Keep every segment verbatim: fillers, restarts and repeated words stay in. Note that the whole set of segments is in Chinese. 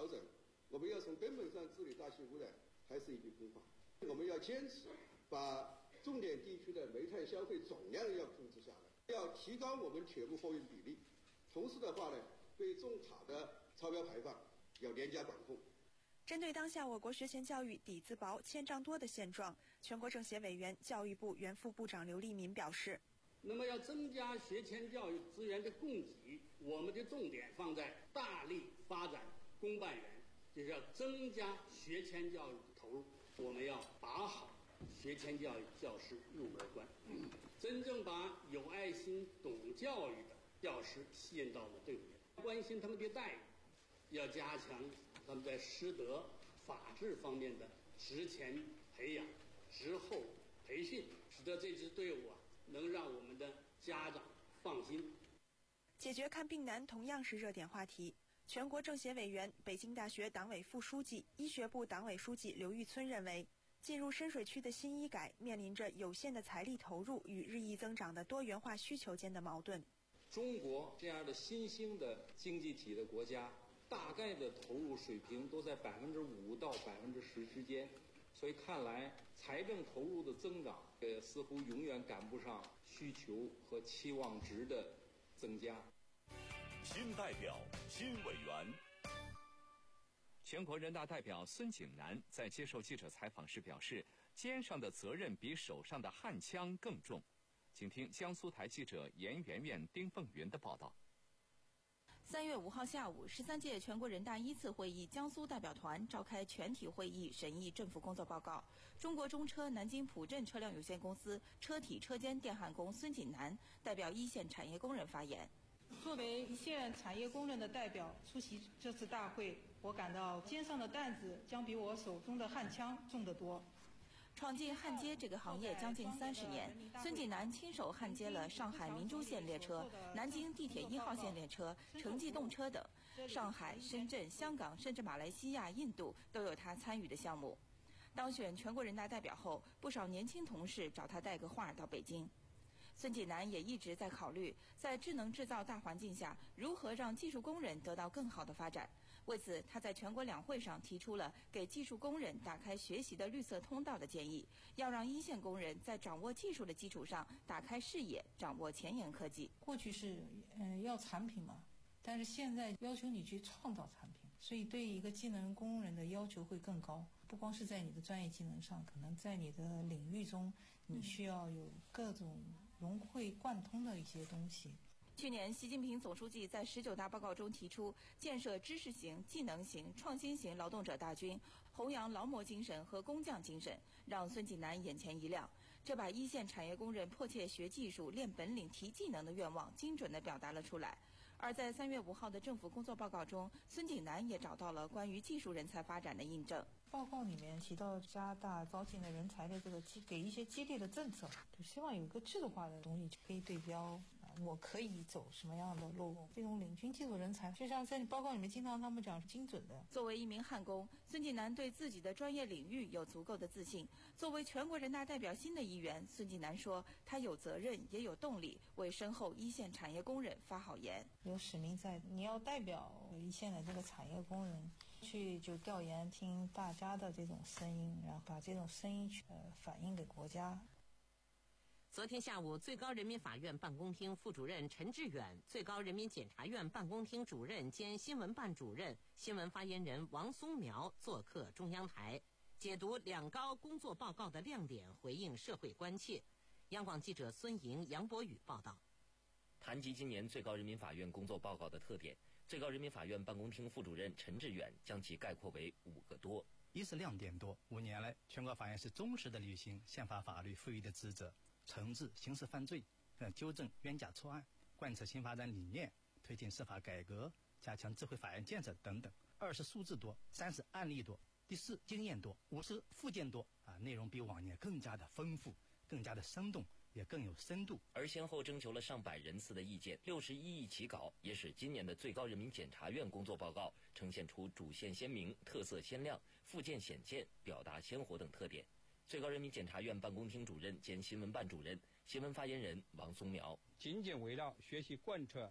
调整，我们要从根本上治理大气污染，还是一句空话。我们要坚持把重点地区的煤炭消费总量要控制下来，要提高我们铁路货运比例。同时的话呢，对重卡的超标排放要严加管控。 针对当下我国学前教育底子薄、欠账多的现状，全国政协委员、教育部原副部长刘立民表示， 那么要增加学前教育资源的供给，我们的重点放在大力发展公办园，就是要增加学前教育的投入。我们要把好学前教育教师入门关，真正把有爱心、懂教育的教师吸引到我们队伍里，关心他们的待遇，要加强他们在师德、法治方面的职前培养、职后培训，使得这支队伍啊能让我们的家长放心。 解决看病难同样是热点话题。全国政协委员、北京大学党委副书记、医学部党委书记刘玉村认为，进入深水区的新医改面临着有限的财力投入与日益增长的多元化需求间的矛盾。 中国这样的新兴的经济体的国家，大概的投入水平都在百分之五到百分之十之间，所以看来财政投入的增长，呃，似乎永远赶不上需求和期望值的增加。 新代表、新委员。全国人大代表孙景南在接受记者采访时表示，肩上的责任比手上的焊枪更重。请听江苏台记者严媛媛、丁凤云的报道。 三月五号下午，十三届全国人大一次会议江苏代表团召开全体会议，审议政府工作报告。中国中车南京普镇车辆有限公司车体车间电焊工孙锦南代表一线产业工人发言。 作为一线产业工人的代表出席这次大会，我感到肩上的担子将比我手中的焊枪重得多。 闯进焊接这个行业将近三十年，孙锦南亲手焊接了上海明珠线列车、南京地铁一号线列车、城际动车等，上海、深圳、香港甚至马来西亚、印度都有他参与的项目。当选全国人大代表后，不少年轻同事找他带个话到北京。孙锦南也一直在考虑，在智能制造大环境下，如何让技术工人得到更好的发展。为此，他在全国两会上提出了给技术工人打开学习的绿色通道的建议，要让一线工人在掌握技术的基础上打开视野，掌握前沿科技。 过去是嗯、呃、要产品嘛，但是现在要求你去创造产品，所以对一个技能工人的要求会更高。不光是在你的专业技能上，可能在你的领域中，你需要有各种融会贯通的一些东西。 去年，习近平总书记在十九大报告中提出，建设知识型、技能型、创新型劳动者大军，弘扬劳模精神和工匠精神，让孙锦南眼前一亮。这把一线产业工人迫切学技术、练本领、提技能的愿望，精准地表达了出来。而在三月五号的政府工作报告中，孙锦南也找到了关于技术人才发展的印证。 报告里面提到加大招进的人才的这个给一些激励的政策，就希望有一个制度化的东西可以对标啊，我可以走什么样的路。这种领军技术人才，就像在你报告里面经常他们讲是精准的。 作为一名焊工，孙锦南对自己的专业领域有足够的自信。作为全国人大代表新的一员，孙锦南说，他有责任也有动力为身后一线产业工人发好言。 有使命在，你要代表一线的这个产业工人去就调研，听大家的这种声音，然后把这种声音去呃反映给国家。 昨天下午，最高人民法院办公厅副主任陈志远、最高人民检察院办公厅主任兼新闻办主任、新闻发言人王松苗做客中央台，解读两高工作报告的亮点，回应社会关切。央广记者孙莹、杨博宇报道。 谈及今年最高人民法院工作报告的特点，最高人民法院办公厅副主任陈志远将其概括为五个多。 一是亮点多，五年来全国法院是忠实的履行宪法法律赋予的职责，惩治刑事犯罪，纠正冤假错案，贯彻新发展理念，推进司法改革，加强智慧法院建设等等。二是数字多，三是案例多，第四经验多，五是附件多啊，内容比往年更加的丰富，更加的生动，也更有深度。 而先后征求了上百人次的意见，六十一亿起稿，也使今年的最高人民检察院工作报告呈现出主线鲜明、特色鲜亮、附件显见、表达鲜活等特点。最高人民检察院办公厅主任兼新闻办主任、新闻发言人王松苗， 紧紧围绕学习贯彻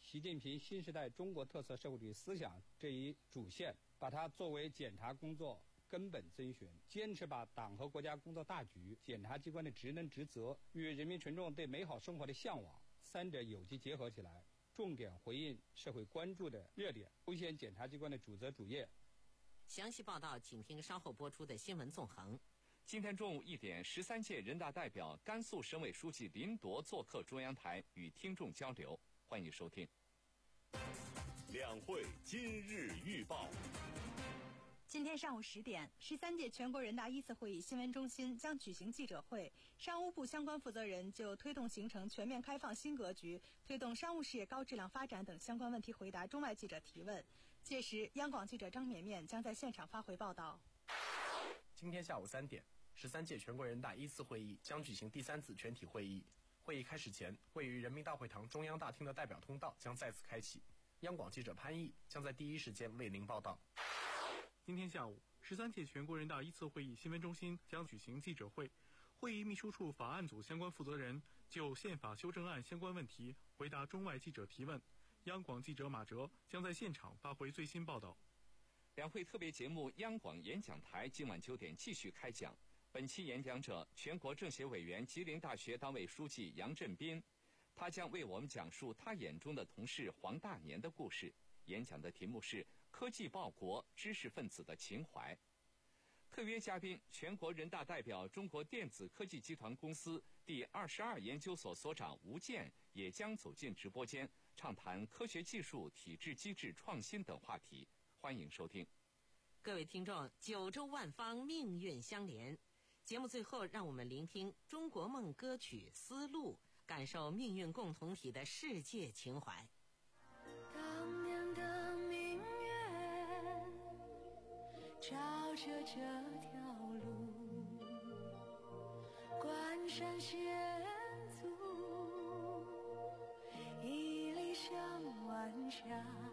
习近平新时代中国特色社会主义思想这一主线，把它作为检察工作根本遵循，坚持把党和国家工作大局、检察机关的职能职责与人民群众对美好生活的向往三者有机结合起来，重点回应社会关注的热点，凸显检察机关的主责主业。 详细报道，请听稍后播出的新闻纵横。 今天中午一点，十三届人大代表、甘肃省委书记林铎做客中央台，与听众交流。欢迎收听。 两会今日预报。 今天上午十点，十三届全国人大一次会议新闻中心将举行记者会，商务部相关负责人就推动形成全面开放新格局、推动商务事业高质量发展等相关问题回答中外记者提问。届时，央广记者张绵绵将在现场发回报道。 今天下午三点，十三届全国人大一次会议将举行第三次全体会议。会议开始前，位于人民大会堂中央大厅的代表通道将再次开启。央广记者潘毅将在第一时间为您报道。 今天下午，十三届全国人大一次会议新闻中心将举行记者会，会议秘书处法案组相关负责人就宪法修正案相关问题回答中外记者提问。央广记者马哲将在现场发回最新报道。 两会特别节目央广演讲台今晚九点继续开讲。本期演讲者，全国政协委员、吉林大学党委书记杨振斌，他将为我们讲述他眼中的同事黄大年的故事。演讲的题目是科技报国，知识分子的情怀。特约嘉宾，全国人大代表、中国电子科技集团公司第二十二研究所所长吴健也将走进直播间，畅谈科学技术、体制机制创新等话题。欢迎收听。 各位听众，九州万方，命运相连。节目最后，让我们聆听中国梦歌曲《丝路》，感受命运共同体的世界情怀。 当年的明月照着这条路，关山险阻，一里香万家，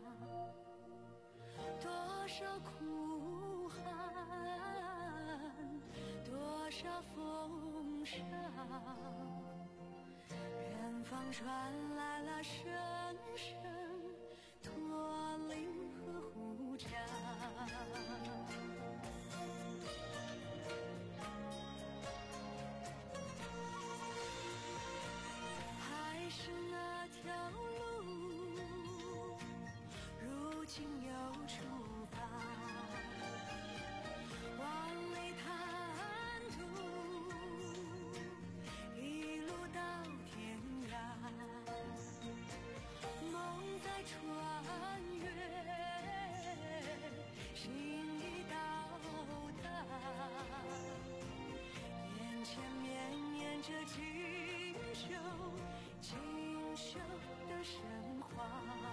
多少苦寒，多少风沙，远方传来了声声驼铃和呼叫。还是那条路，如今又出发，万里坦途，一路到天涯，梦在穿越，心已到达，眼前绵延着锦绣锦绣的神话。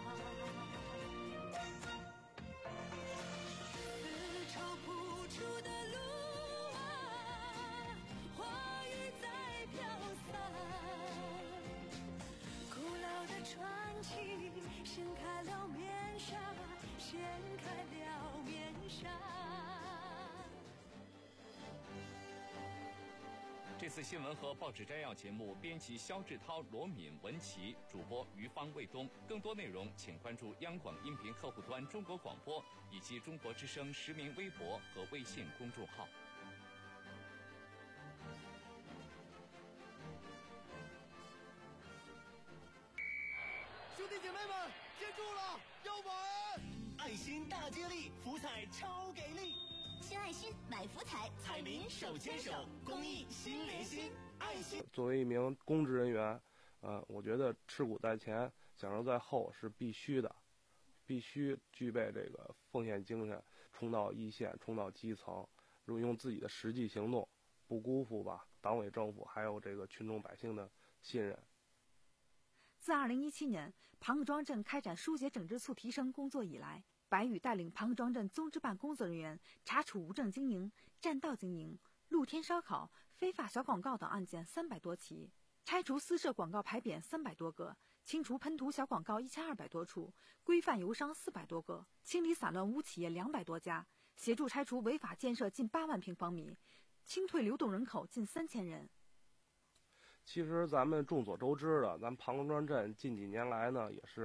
丝绸铺出的路啊，花雨在飘散，古老的传奇掀开了面纱，掀开了面纱。 这次新闻和报纸摘要节目，编辑肖志涛、罗敏、文琪，主播于芳、卫东。更多内容请关注央广音频客户端中国广播以及中国之声实名微博和微信公众号。 兄弟姐妹们，接住了，要稳！爱心大接力，福彩超给力！ 新爱心买福彩，彩民手牵手，公益心连心，爱心。 作为一名公职人员，呃，我觉得吃苦在前，享受在后是必须的，必须具备这个奉献精神，冲到一线，冲到基层，用自己的实际行动，不辜负吧党委政府还有这个群众百姓的信任。 自二零一七年庞各庄镇开展疏解整治促提升工作以来，白宇带领庞各庄镇综治办工作人员查处无证经营、占道经营、露天烧烤、非法小广告等案件三百多起，拆除私设广告牌匾三百多个，清除喷涂小广告一千二百多处，规范油商四百多个，清理散乱污企业两百多家，协助拆除违法建设近八万平方米，清退流动人口近三千人。 其实咱们众所周知的，咱庞各庄镇近几年来呢，也是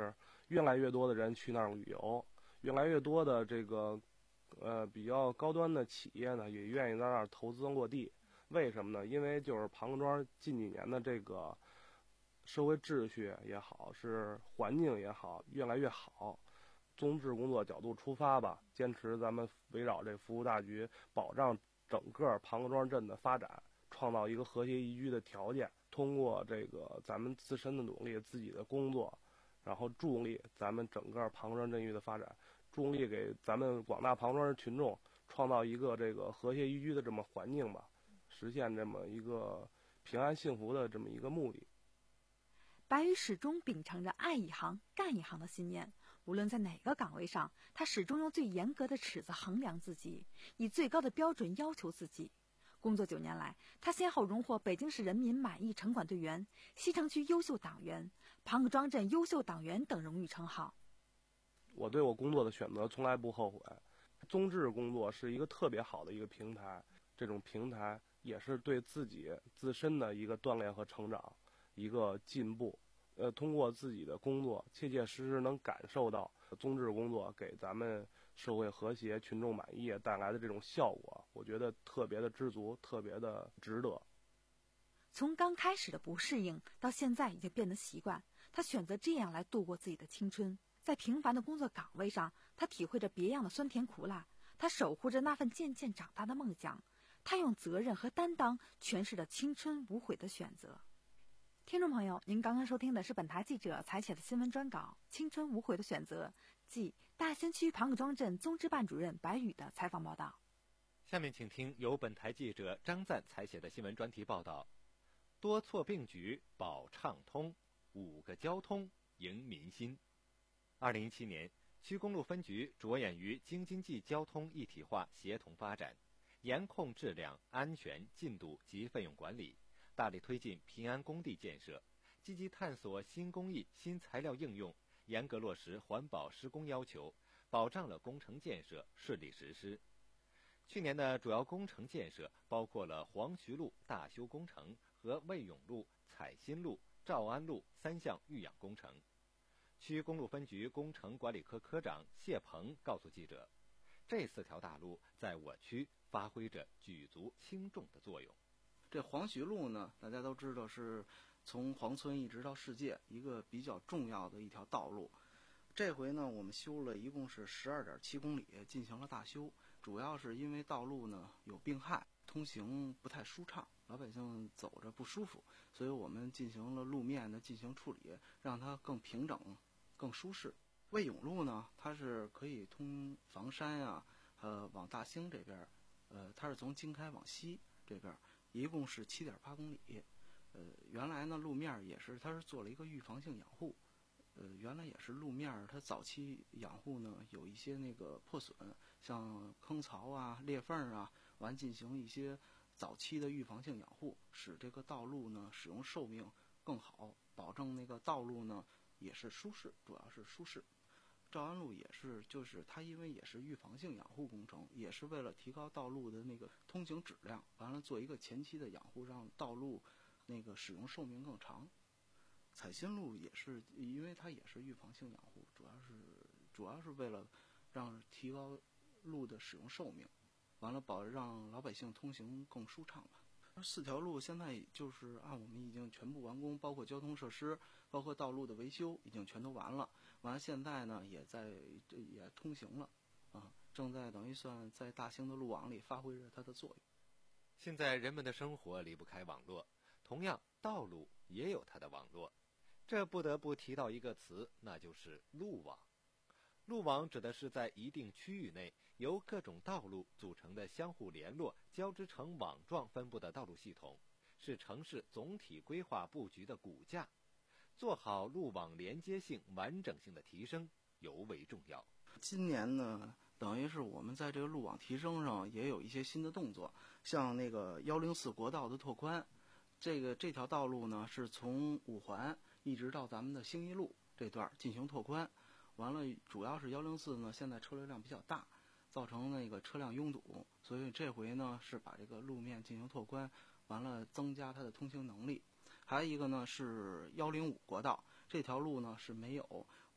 越来越多的人去那儿旅游，越来越多的这个呃比较高端的企业呢，也愿意在那儿投资落地。为什么呢？因为就是庞各庄近几年的这个社会秩序也好，是环境也好，越来越好。综治工作角度出发吧，坚持咱们围绕这服务大局，保障整个庞各庄镇的发展，创造一个和谐宜居的条件。通过这个咱们自身的努力，自己的工作，然后助力咱们整个庞各庄镇域的发展，助力给咱们广大庞各庄群众创造一个这个和谐宜居的这么环境吧，实现这么一个平安幸福的这么一个目的。 白宇始终秉承着爱一行干一行的信念，无论在哪个岗位上，他始终用最严格的尺子衡量自己，以最高的标准要求自己。工作九年来，他先后荣获北京市人民满意城管队员、西城区优秀党员、庞各庄镇优秀党员等荣誉称号。 我对我工作的选择从来不后悔。综治工作是一个特别好的一个平台，这种平台也是对自己自身的一个锻炼和成长，一个进步。呃，通过自己的工作，切切实实能感受到综治工作给咱们社会和谐、群众满意带来的这种效果，我觉得特别的知足，特别的值得。 从刚开始的不适应，到现在已经变得习惯，他选择这样来度过自己的青春。在平凡的工作岗位上，他体会着别样的酸甜苦辣，他守护着那份渐渐长大的梦想，他用责任和担当诠释了青春无悔的选择。听众朋友，您刚刚收听的是本台记者采写的新闻专稿《青春无悔的选择》，即大兴区庞各庄镇综治办主任白宇的采访报道。 下面请听由本台记者张赞采写的新闻专题报道：多措并举保畅通，五个交通迎民心。二零一七年，区公路分局着眼于京津冀交通一体化协同发展，严控质量、安全、进度及费用管理，大力推进平安工地建设，积极探索新工艺、新材料应用，严格落实环保施工要求，保障了工程建设顺利实施。去年的主要工程建设包括了黄渠路大修工程和魏永路、彩新路、兆安路三项育养工程。区公路分局工程管理科科长谢鹏告诉记者，这四条大路在我区发挥着举足轻重的作用。 这黄渠路呢，大家都知道是从黄村一直到世界一个比较重要的一条道路。这回呢，我们修了一共是十二点七公里，进行了大修。主要是因为道路呢有病害，通行不太舒畅，老百姓走着不舒服，所以我们进行了路面的进行处理，让它更平整、更舒适。魏永路呢，它是可以通房山啊，呃，往大兴这边，呃，它是从经开往西这边，一共是七点八公里。呃，原来呢路面也是，它是做了一个预防性养护。呃，原来也是路面，它早期养护呢有一些那个破损，像坑槽啊、裂缝啊，完进行一些早期的预防性养护，使这个道路呢使用寿命更好，保证那个道路呢也是舒适，主要是舒适。兆安路也是，就是它因为也是预防性养护工程，也是为了提高道路的那个通行质量，完了做一个前期的养护，让道路那个使用寿命更长。彩新路也是，因为它也是预防性养护，主要是主要是为了让提高路的使用寿命，完了保让老百姓通行更舒畅吧。四条路现在就是按我们已经全部完工，包括交通设施，包括道路的维修已经全都完了。完了现在呢也在也通行了，啊，正在等于算在大兴的路网里发挥着它的作用。 现在人们的生活离不开网络，同样道路也有它的网络。这不得不提到一个词，那就是路网。路网指的是在一定区域内由各种道路组成的相互联络、交织成网状分布的道路系统，是城市总体规划布局的骨架。做好路网连接性、完整性的提升尤为重要。 今年呢，等于是我们在这个路网提升上也有一些新的动作，像那个幺零四国道的拓宽，这个这条道路呢是从五环一直到咱们的兴义路这段进行拓宽，完了主要是幺零四呢现在车流量比较大，造成那个车辆拥堵，所以这回呢是把这个路面进行拓宽，完了增加它的通行能力。还有一个呢是幺零五国道，这条路呢是没有，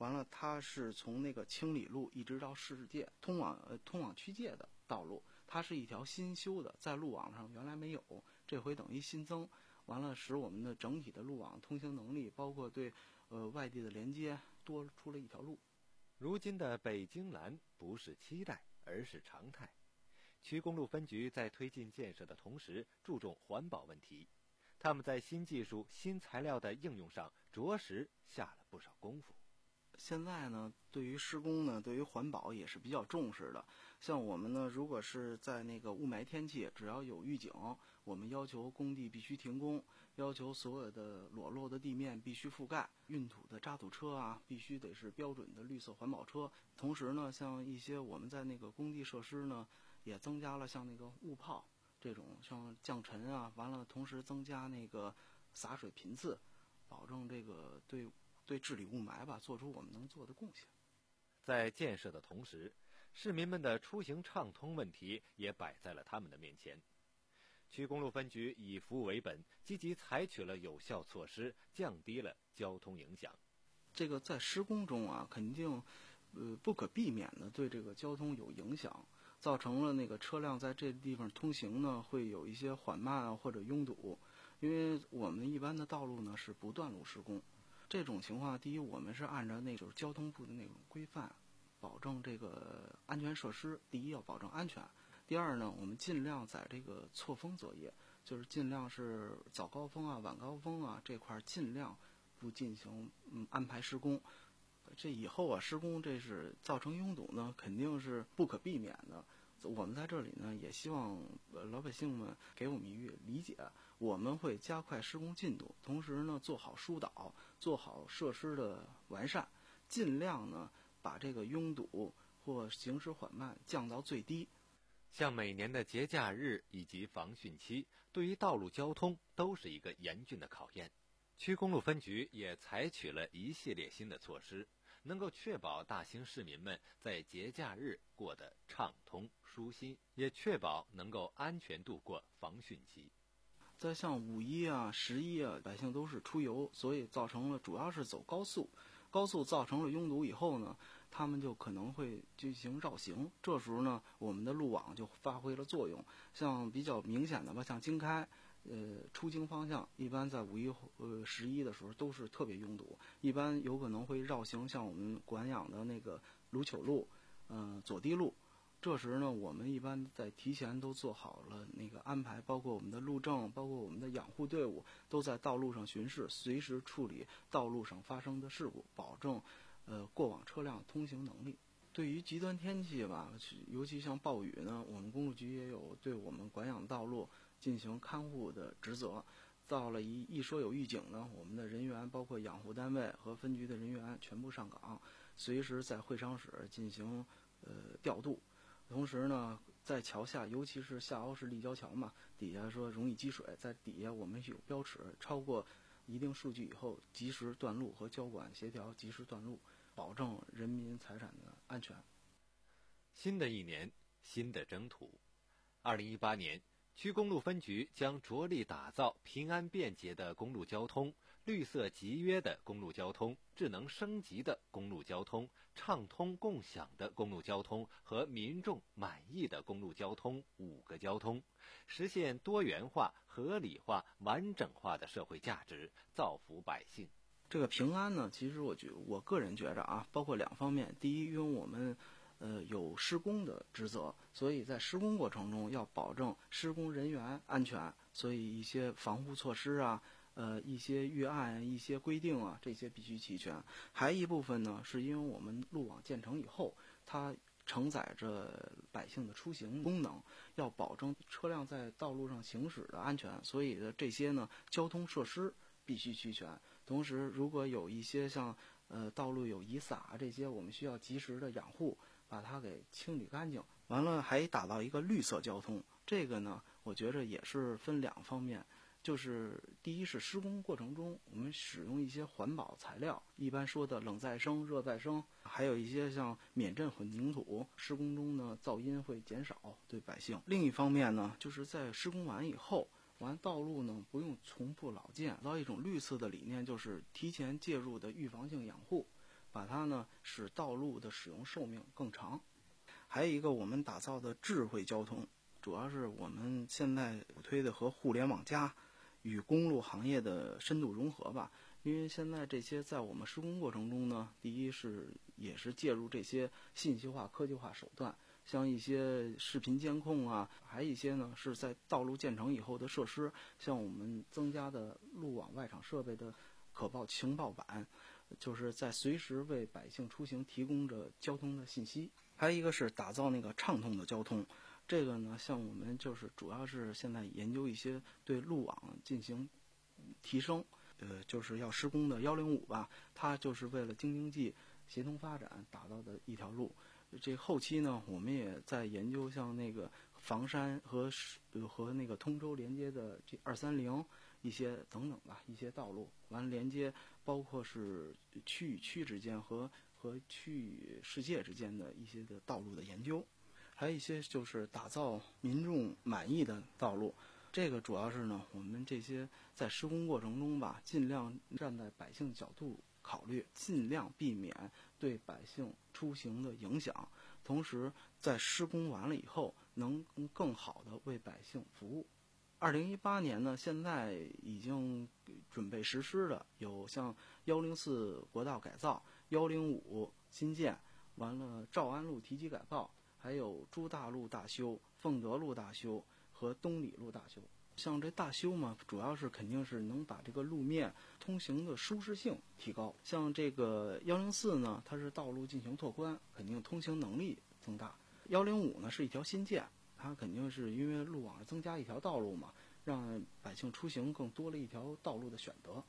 完了它是从那个清理路一直到世界通往呃通往区界的道路，它是一条新修的，在路网上原来没有，这回等于新增，完了使我们的整体的路网通行能力，包括对呃外地的连接多出了一条路。 如今的北京蓝不是期待，而是常态。区公路分局在推进建设的同时，注重环保问题。他们在新技术、新材料的应用上着实下了不少功夫。 现在呢，对于施工呢，对于环保也是比较重视的。像我们呢，如果是在那个雾霾天气，只要有预警，我们要求工地必须停工，要求所有的裸露的地面必须覆盖，运土的渣土车啊，必须得是标准的绿色环保车。同时呢，像一些我们在那个工地设施呢，也增加了像那个雾炮这种像降尘啊，完了同时增加那个洒水频次，保证这个对对治理雾霾吧做出我们能做的贡献。 在建设的同时，市民们的出行畅通问题也摆在了他们的面前。区公路分局以服务为本，积极采取了有效措施，降低了交通影响。 这个在施工中啊，肯定呃不可避免的对这个交通有影响，造成了那个车辆在这地方通行呢会有一些缓慢啊或者拥堵。因为我们一般的道路呢是不断路施工，这种情况，第一我们是按照那种交通部的那种规范，保证这个安全设施。第一要保证安全，第二呢，我们尽量在这个错峰作业，就是尽量是早高峰啊、晚高峰啊这块尽量不进行嗯安排施工。这以后啊施工这是造成拥堵呢，肯定是不可避免的。我们在这里呢，也希望呃老百姓们给我们一个理解，我们会加快施工进度，同时呢做好疏导，做好设施的完善，尽量呢把这个拥堵或行驶缓慢降到最低。 像每年的节假日以及防汛期，对于道路交通都是一个严峻的考验。区公路分局也采取了一系列新的措施，能够确保大兴市民们在节假日过得畅通舒心，也确保能够安全度过防汛期。 在像五一啊、十一啊，百姓都是出游，所以造成了主要是走高速，高速造成了拥堵以后呢，他们就可能会进行绕行。这时候呢，我们的路网就发挥了作用。像比较明显的吧，像京开，呃，出京方向一般在五一、呃十一的时候都是特别拥堵，一般有可能会绕行，像我们管养的那个卢糗路、呃左堤路。这时呢，我们一般在提前都做好了那个安排，包括我们的路政，包括我们的养护队伍，都在道路上巡视，随时处理道路上发生的事故，保证呃过往车辆通行能力。对于极端天气吧，尤其像暴雨呢，我们公路局也有对我们管养道路进行看护的职责。到了一一说有预警呢，我们的人员包括养护单位和分局的人员全部上岗，随时在会商室进行呃调度。同时呢，在桥下，尤其是下凹式立交桥嘛，底下说容易积水，在底下我们有标尺，超过一定数据以后，及时断路和交管协调及时断路，保证人民财产的安全。 新的一年，新的征途。二零一八年，区公路分局将着力打造平安便捷的公路交通、绿色集约的公路交通、智能升级的公路交通、畅通共享的公路交通和民众满意的公路交通五个交通，实现多元化、合理化、完整化的社会价值，造福百姓。 这个平安呢，其实我觉我个人觉着啊，包括两方面。第一，因为我们呃有施工的职责，所以在施工过程中要保证施工人员安全，所以一些防护措施啊。呃，一些预案、一些规定啊，这些必须齐全。还一部分呢，是因为我们路网建成以后，它承载着百姓的出行功能，要保证车辆在道路上行驶的安全，所以的这些呢，交通设施必须齐全。同时，如果有一些像呃道路有遗撒这些，我们需要及时的养护，把它给清理干净。完了，还打造一个绿色交通，这个呢，我觉着也是分两方面。就是第一是施工过程中我们使用一些环保材料，一般说的冷再生、热再生，还有一些像免震混凝土，施工中呢噪音会减少对百姓。另一方面呢，就是在施工完以后，完道路呢不用重复老建，到一种绿色的理念，就是提前介入的预防性养护。 把它呢使道路的使用寿命更长。还有一个我们打造的智慧交通，主要是我们现在推的和互联网加与公路行业的深度融合吧。因为现在这些在我们施工过程中呢，第一是也是介入这些信息化科技化手段，像一些视频监控啊，还有一些呢是在道路建成以后的设施，像我们增加的路网外场设备的可报情报板，就是在随时为百姓出行提供着交通的信息。还有一个是打造那个畅通的交通，这个呢像我们就是主要是现在研究一些对路网进行提升，呃，就是要施工的幺零五吧，它就是为了京津冀协同发展打造的一条路。这后期呢，我们也在研究像那个房山和呃和那个通州连接的这二三零一些等等吧，一些道路，完了连接包括是区与区之间和和区与世界之间的一些的道路的研究，还有一些就是打造民众满意的道路。这个主要是呢，我们这些在施工过程中吧，尽量站在百姓角度考虑，尽量避免对百姓出行的影响，同时在施工完了以后，能更好的为百姓服务。二零一八年呢，现在已经准备实施的有像幺零四国道改造、幺零五新建，完了诏安路提级改造，还有朱大路大修、凤德路大修和东里路大修。像这大修嘛，主要是肯定是能把这个路面通行的舒适性提高。像这个幺零四呢，它是道路进行拓宽，肯定通行能力增大。幺零五呢是一条新建，它肯定是因为路网增加一条道路嘛，让百姓出行更多了一条道路的选择。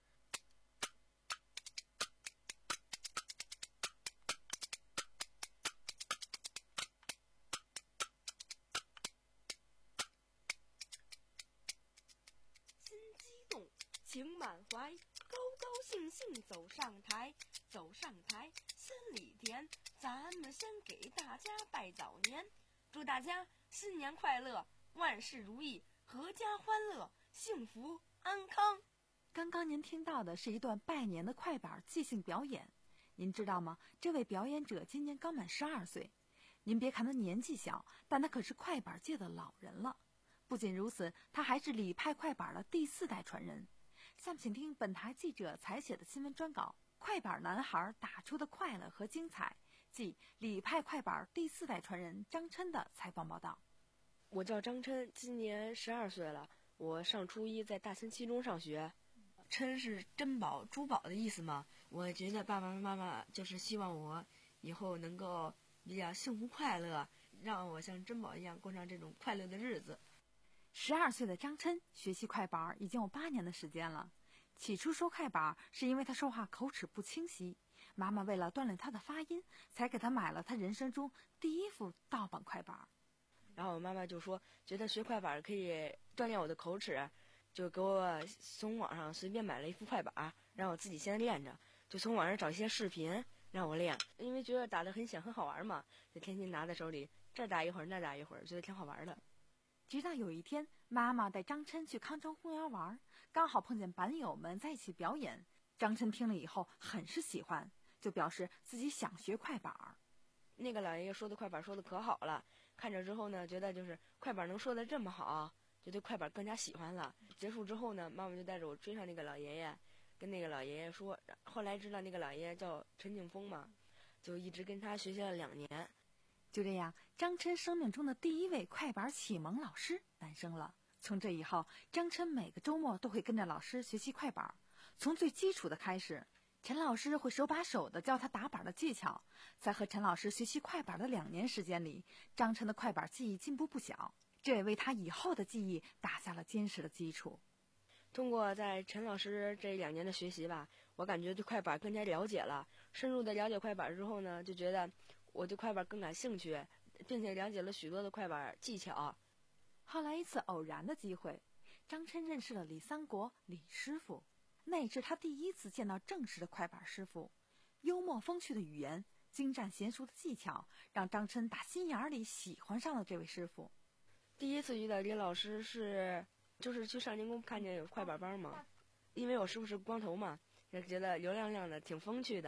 情满怀，高高兴兴走上台，走上台，心里甜。咱们先给大家拜早年，祝大家新年快乐，万事如意，阖家欢乐，幸福安康。 刚刚您听到的是一段拜年的快板即兴表演，您知道吗？这位表演者今年刚满十二岁。您别看他年纪小，但他可是快板界的老人了。不仅如此，他还是李派快板的第四代传人。下面请听本台记者采写的新闻专稿《快板男孩打出的快乐和精彩》，即李派快板第四代传人张琛的采访报道。 我叫张琛，今年十二岁了，我上初一，在大兴七中上学。琛是珍宝、珠宝的意思嘛？我觉得爸爸妈妈就是希望我以后能够比较幸福快乐，让我像珍宝一样过上这种快乐的日子。 十二岁的张琛学习快板已经有八年的时间了。起初说快板是因为他说话口齿不清晰，妈妈为了锻炼他的发音，才给他买了他人生中第一副盗版快板。 然后我妈妈就说，觉得学快板可以锻炼我的口齿，就给我从网上随便买了一副快板，让我自己先练着，就从网上找一些视频让我练，因为觉得打得很响很好玩嘛，就天天拿在手里，这儿打一会儿那儿打一会儿，觉得挺好玩的。 直到有一天，妈妈带张琛去康庄公园玩，刚好碰见板友们在一起表演。张琛听了以后很是喜欢，就表示自己想学快板。 那个老爷爷说的快板说的可好了，看着之后呢，觉得就是快板能说的这么好，就对快板更加喜欢了。结束之后呢，妈妈就带着我追上那个老爷爷，跟那个老爷爷说，后来知道那个老爷爷叫陈景峰嘛，就一直跟他学习了两年。 就这样，张琛生命中的第一位快板启蒙老师诞生了。从这以后，张琛每个周末都会跟着老师学习快板，从最基础的开始。陈老师会手把手地教他打板的技巧。在和陈老师学习快板的两年时间里，张琛的快板技艺进步不小，这也为他以后的技艺打下了坚实的基础。 通过在陈老师这两年的学习吧，我感觉对快板更加了解了。深入的了解快板之后呢，就觉得我对快板更感兴趣，并且了解了许多的快板技巧。 后来一次偶然的机会，张琛认识了李三国李师傅，那是他第一次见到正式的快板师傅。幽默风趣的语言，精湛娴熟的技巧，让张琛打心眼里喜欢上了这位师傅。 第一次遇到李老师是就是去少年宫看见有快板班嘛，因为我师傅是光头嘛，就觉得油亮亮的挺风趣的，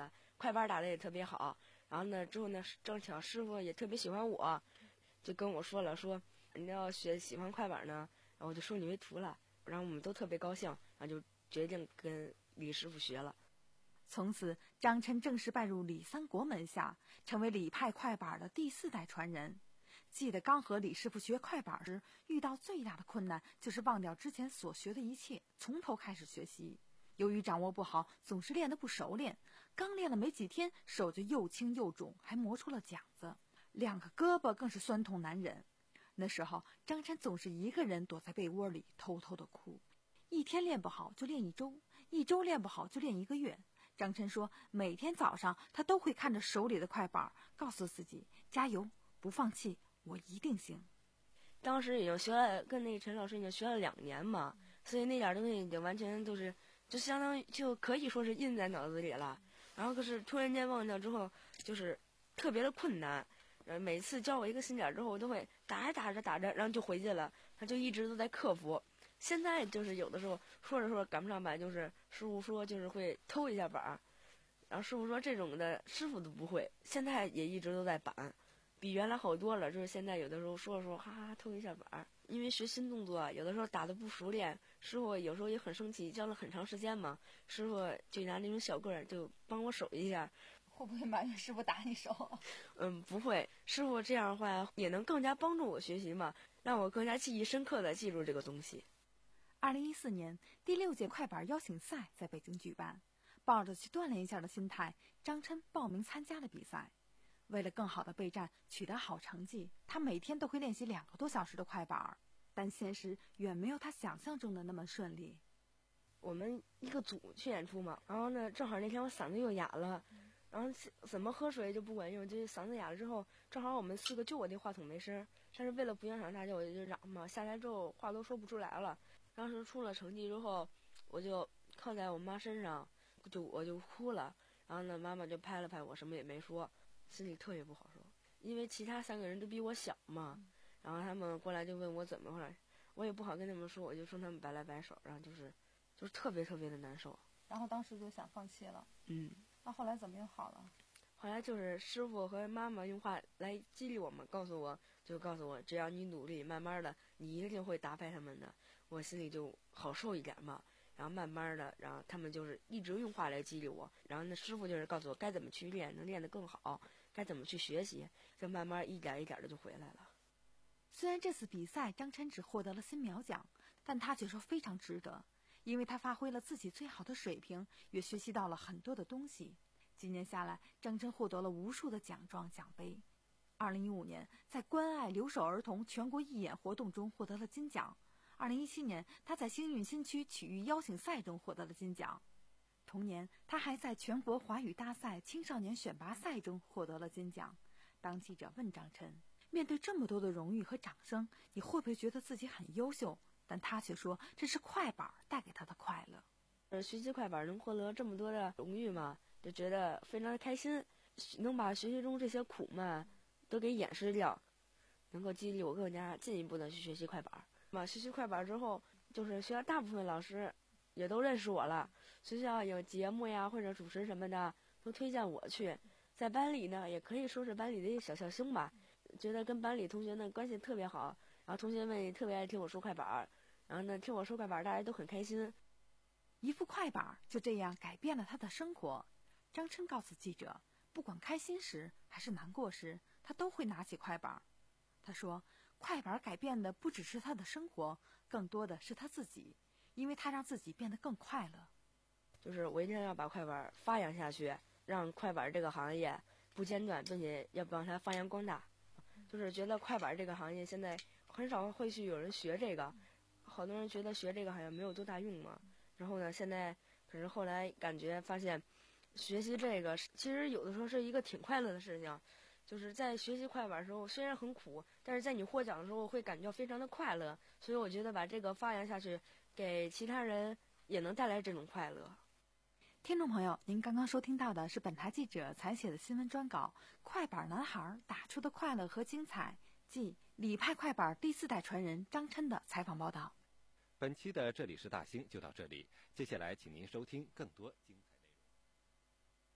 快板打得也特别好。然后呢，之后呢，正巧师傅也特别喜欢我，就跟我说了，说你要学喜欢快板呢，然后我就收你为徒了。然后我们都特别高兴，然后就决定跟李师傅学了。 从此，张琛正式拜入李三国门下，成为李派快板的第四代传人。记得刚和李师傅学快板时，遇到最大的困难就是忘掉之前所学的一切，从头开始学习。由于掌握不好，总是练得不熟练，刚练了没几天，手就又青又肿，还磨出了茧子，两个胳膊更是酸痛难忍。那时候，张琛总是一个人躲在被窝里偷偷的哭，一天练不好就练一周，一周练不好就练一个月。张琛说，每天早上他都会看着手里的快板，告诉自己加油，不放弃，我一定行。 当时已经学了，跟那陈老师已经学了两年嘛，所以那点东西已经完全都是，就相当于就可以说是印在脑子里了。然后可是突然间忘掉之后，就是特别的困难。呃，每次教我一个新点之后，我都会打着打着打着，然后就回去了。他就一直都在克服。现在就是有的时候说着说着赶不上板，就是师傅说就是会偷一下板儿，然后师傅说这种的师傅都不会，现在也一直都在板，比原来好多了。就是现在有的时候说着说哈哈偷一下板儿，因为学新动作，有的时候打得不熟练，师傅有时候也很生气，教了很长时间嘛，师傅就拿那种小棍儿就帮我守一下。 会不会埋怨师傅打你手？ 嗯，不会，师傅这样的话也能更加帮助我学习嘛，让我更加记忆深刻的记住这个东西。 二零一四年，第六届快板邀请赛在北京举办，抱着去锻炼一下的心态，张琛报名参加了比赛。为了更好的备战，取得好成绩，他每天都会练习两个多小时的快板，但现实远没有他想象中的那么顺利。 我们一个组去演出嘛，然后呢，正好那天我嗓子又哑了。然后怎么喝水就不管用，就嗓子哑了之后，正好我们四个就我那话筒没声，但是为了不影响大家，我就嚷嘛。下来之后话都说不出来了。当时出了成绩之后，我就靠在我妈身上，就我就哭了。然后呢，妈妈就拍了拍我，什么也没说，心里特别不好受，因为其他三个人都比我小嘛。然后他们过来就问我怎么回来，我也不好跟他们说，我就冲他们摆来摆手，然后就是就是特别特别的难受。 然后当时就想放弃了。 嗯。 那后来怎么又好了？ 后来就是师傅和妈妈用话来激励我们，告诉我就告诉我，只要你努力，慢慢的你一定会打败他们的。我心里就好受一点嘛。然后慢慢的，然后他们就是一直用话来激励我。然后那师傅就是告诉我该怎么去练，能练得更好，该怎么去学习，就慢慢一点一点的就回来了。 虽然这次比赛张琛只获得了新苗奖，但他却说非常值得。因为他发挥了自己最好的水平，也学习到了很多的东西。几年下来，张琛获得了无数的奖状奖杯。二零一五年，在关爱留守儿童全国义演活动中获得了金奖。二零一七年，他在星韵新区体育邀请赛中获得了金奖。同年，他还在全国华语大赛青少年选拔赛中获得了金奖。当记者问张琛，面对这么多的荣誉和掌声，你会不会觉得自己很优秀？但他却说这是快板带给他的快乐。 呃，学习快板能获得这么多的荣誉嘛，就觉得非常的开心，能把学习中这些苦嘛都给掩饰掉，能够激励我更加进一步的去学习快板嘛。学习快板之后，就是学校大部分老师也都认识我了，学校有节目呀或者主持什么的都推荐我去，在班里呢也可以说是班里的一个小笑星吧，觉得跟班里同学呢关系特别好。然后同学们也特别爱听我说快板，然后呢听我说快板大家都很开心。 一副快板就这样改变了他的生活。张琛告诉记者，不管开心时还是难过时，他都会拿起快板。他说快板改变的不只是他的生活，更多的是他自己，因为他让自己变得更快乐。 就是我一定要把快板发扬下去，让快板这个行业不间断，并且要帮它发扬光大。就是觉得快板这个行业现在很少会去有人学这个，好多人觉得学这个好像没有多大用嘛。然后呢，现在可是后来感觉发现，学习这个其实有的时候是一个挺快乐的事情。就是在学习快板的时候，虽然很苦，但是在你获奖的时候会感觉非常的快乐。所以我觉得把这个发扬下去，给其他人也能带来这种快乐。 听众朋友，您刚刚收听到的是本台记者采写的新闻专稿《快板男孩打出的快乐和精彩》，即李派快板第四代传人张琛的采访报道。 本期的这里是大兴就到这里，接下来请您收听更多精彩内容。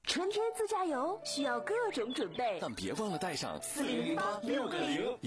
春天自驾游需要各种准备， 但别忘了带上四零零八六个零。